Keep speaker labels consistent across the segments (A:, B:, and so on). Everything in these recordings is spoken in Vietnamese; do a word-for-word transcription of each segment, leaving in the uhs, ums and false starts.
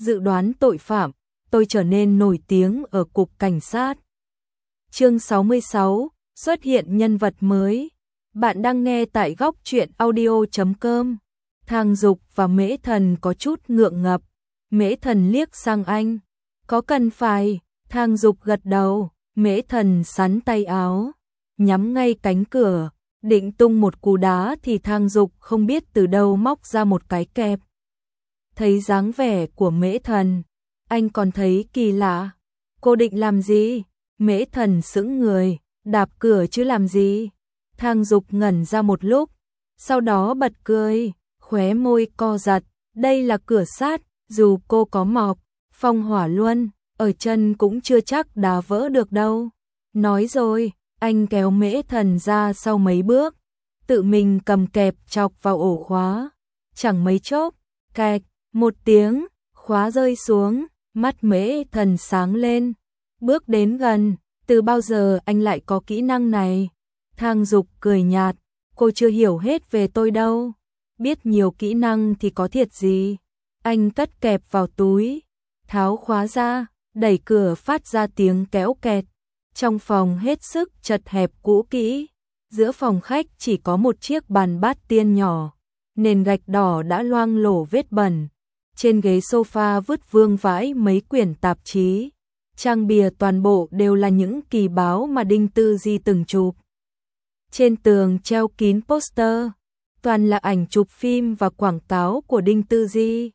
A: dự đoán tội phạm, tôi trở nên nổi tiếng ở cục cảnh sát. Chương sáu mươi sáu, xuất hiện nhân vật mới. Bạn đang nghe tại góc truyện audio chấm com. Thang Dục và Mễ Thần có chút ngượng ngập. Mễ Thần liếc sang anh. Có cần phải? Thang Dục gật đầu. Mễ Thần sắn tay áo, nhắm ngay cánh cửa, định tung một cú đá thì Thang Dục không biết từ đâu móc ra một cái kẹp. Thấy dáng vẻ của Mễ Thần, anh còn thấy kỳ lạ. Cô định làm gì? Mễ Thần sững người, đạp cửa chứ làm gì? Thang Dục ngẩn ra một lúc, sau đó bật cười, khóe môi co giật. Đây là cửa sắt, dù cô có mọc phong hỏa luân ở chân cũng chưa chắc đá vỡ được đâu. Nói rồi, anh kéo Mễ Thần ra sau mấy bước, tự mình cầm kẹp chọc vào ổ khóa. Chẳng mấy chốc, cạch, một tiếng, khóa rơi xuống, mắt Mễ Thần sáng lên, bước đến gần. Từ bao giờ anh lại có kỹ năng này? Thang Dục cười nhạt, cô chưa hiểu hết về tôi đâu. Biết nhiều kỹ năng thì có thiệt gì. Anh cất kẹp vào túi, tháo khóa ra, đẩy cửa phát ra tiếng kéo kẹt. Trong phòng hết sức chật hẹp cũ kỹ, giữa phòng khách chỉ có một chiếc bàn bát tiên nhỏ, nền gạch đỏ đã loang lổ vết bẩn. Trên ghế sofa vứt vương vãi mấy quyển tạp chí, trang bìa toàn bộ đều là những kỳ báo mà Đinh Tư Di từng chụp. Trên tường treo kín poster, toàn là ảnh chụp phim và quảng cáo của Đinh Tư Di.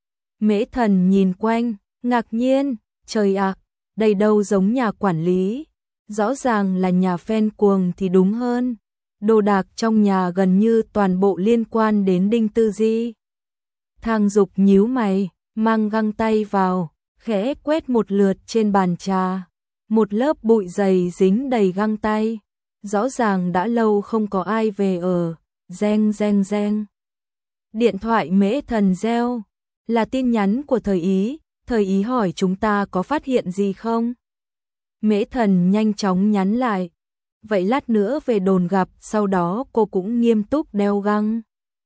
A: Mễ Thần nhìn quanh, ngạc nhiên, trời ạ, đây đâu giống nhà quản lý, rõ ràng là nhà fan cuồng thì đúng hơn. Đồ đạc trong nhà gần như toàn bộ liên quan đến Đinh Tư Di. Thang Dục nhíu mày, mang găng tay vào, khẽ quét một lượt trên bàn trà. Một lớp bụi dày dính đầy găng tay, rõ ràng đã lâu không có ai về ở. Reng reng reng. Điện thoại Mễ Thần reo, là tin nhắn của Thời Ý. Thời Ý hỏi chúng ta có phát hiện gì không? Mễ Thần nhanh chóng nhắn lại, vậy lát nữa về đồn gặp. Sau đó cô cũng nghiêm túc đeo găng,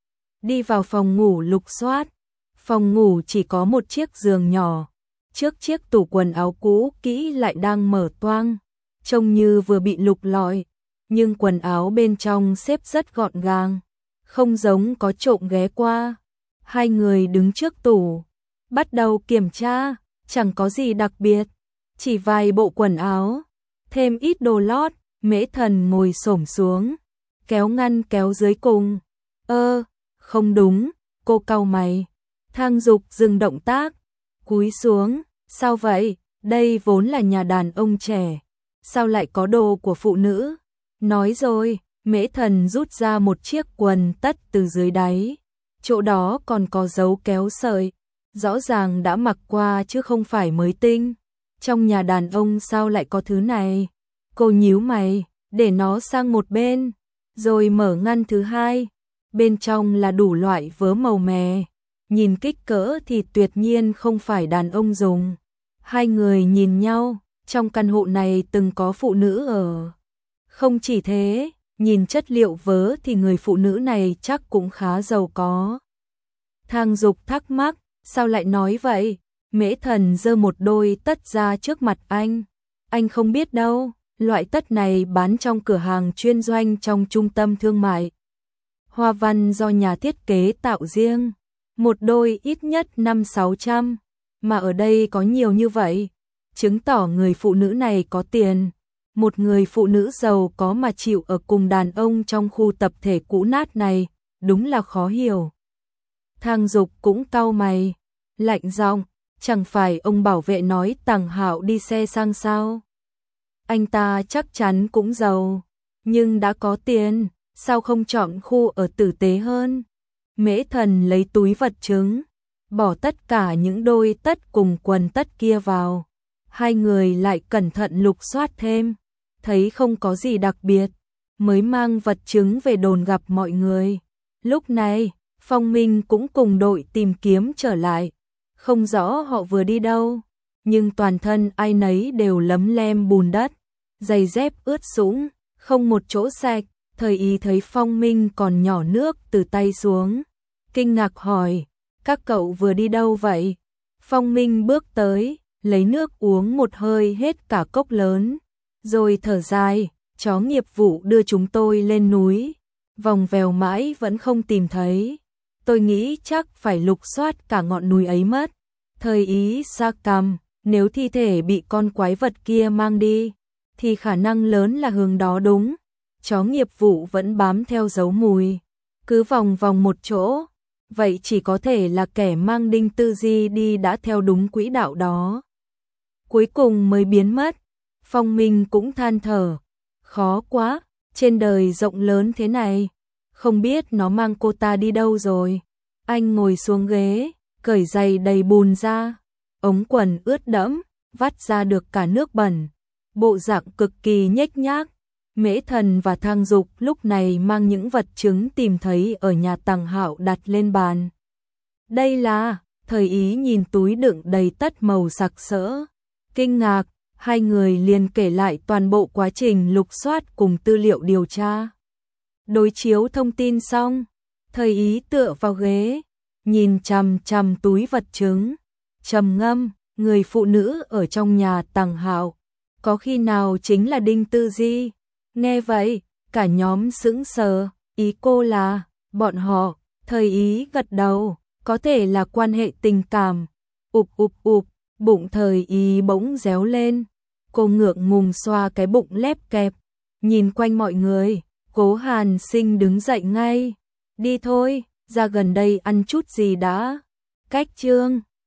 A: đi vào phòng ngủ lục soát. Phòng ngủ chỉ có một chiếc giường nhỏ, trước chiếc tủ quần áo cũ kỹ lại đang mở toang, trông như vừa bị lục lọi, nhưng quần áo bên trong xếp rất gọn gàng, không giống có trộm ghé qua. Hai người đứng trước tủ, bắt đầu kiểm tra, chẳng có gì đặc biệt, chỉ vài bộ quần áo, thêm ít đồ lót. Mễ Thần ngồi xổm xuống, kéo ngăn kéo dưới cùng. Ơ, không đúng, cô cau mày. Thang Dục dừng động tác, cúi xuống, sao vậy? Đây vốn là nhà đàn ông trẻ, sao lại có đồ của phụ nữ? Nói rồi, Mễ Thần rút ra một chiếc quần tất từ dưới đáy, chỗ đó còn có dấu kéo sợi, rõ ràng đã mặc qua chứ không phải mới tinh. Trong nhà đàn ông sao lại có thứ này? Cô nhíu mày, để nó sang một bên, rồi mở ngăn thứ hai. Bên trong là đủ loại vớ màu mè, nhìn kích cỡ thì tuyệt nhiên không phải đàn ông dùng. Hai người nhìn nhau, trong căn hộ này từng có phụ nữ ở. Không chỉ thế, nhìn chất liệu vớ thì người phụ nữ này chắc cũng khá giàu có. Thang Dục thắc mắc, sao lại nói vậy? Mễ Thần giơ một đôi tất ra trước mặt anh. Anh không biết đâu, loại tất này bán trong cửa hàng chuyên doanh trong trung tâm thương mại. Hoa văn do nhà thiết kế tạo riêng, một đôi ít nhất năm sáu trăm, mà ở đây có nhiều như vậy, chứng tỏ người phụ nữ này có tiền. Một người phụ nữ giàu có mà chịu ở cùng đàn ông trong khu tập thể cũ nát này, đúng là khó hiểu. Thang Dục cũng cau mày, lạnh giọng, chẳng phải ông bảo vệ nói Tằng Hạo đi xe sang sao? Anh ta chắc chắn cũng giàu, nhưng đã có tiền, sao không chọn khu ở tử tế hơn? Mễ Thần lấy túi vật chứng, bỏ tất cả những đôi tất cùng quần tất kia vào. Hai người lại cẩn thận lục soát thêm, thấy không có gì đặc biệt, mới mang vật chứng về đồn gặp mọi người. Lúc này, Phong Minh cũng cùng đội tìm kiếm trở lại, không rõ họ vừa đi đâu, nhưng toàn thân ai nấy đều lấm lem bùn đất, giày dép ướt sũng, không một chỗ sạch. Thời Ý thấy Phong Minh còn nhỏ nước từ tay xuống, kinh ngạc hỏi, các cậu vừa đi đâu vậy? Phong Minh bước tới, lấy nước uống một hơi hết cả cốc lớn, rồi thở dài, chó nghiệp vụ đưa chúng tôi lên núi, vòng vèo mãi vẫn không tìm thấy. Tôi nghĩ chắc phải lục soát cả ngọn núi ấy mất. Thời Ý sa cằm, nếu thi thể bị con quái vật kia mang đi, thì khả năng lớn là hướng đó đúng. Chó nghiệp vụ vẫn bám theo dấu mùi, cứ vòng vòng một chỗ, vậy chỉ có thể là kẻ mang Đinh Tư Di đi đã theo đúng quỹ đạo đó. Cuối cùng mới biến mất. Phong Minh cũng than thở, khó quá, trên đời rộng lớn thế này, không biết nó mang cô ta đi đâu rồi. Anh ngồi xuống ghế, cởi giày đầy bùn ra, ống quần ướt đẫm, vắt ra được cả nước bẩn, bộ dạng cực kỳ nhếch nhác. Mễ Thần và Thang Dục lúc này mang những vật chứng tìm thấy ở nhà Tằng Hạo đặt lên bàn. Đây là, Thời Ý nhìn túi đựng đầy tất màu sặc sỡ, kinh ngạc, hai người liền kể lại toàn bộ quá trình lục soát cùng tư liệu điều tra. Đối chiếu thông tin xong, Thời Ý tựa vào ghế, nhìn chằm chằm túi vật chứng, trầm ngâm, người phụ nữ ở trong nhà Tằng Hạo, có khi nào chính là Đinh Tư Di? Nghe vậy, cả nhóm sững sờ, ý cô là, bọn họ, Thời Ý gật đầu, có thể là quan hệ tình cảm. Ụp ụp ụp, bụng Thời Ý bỗng réo lên, cô ngượng ngùng xoa cái bụng lép kẹp, nhìn quanh mọi người, Cố Hàn Sinh đứng dậy ngay, đi thôi, ra gần đây ăn chút gì đã. Cách chương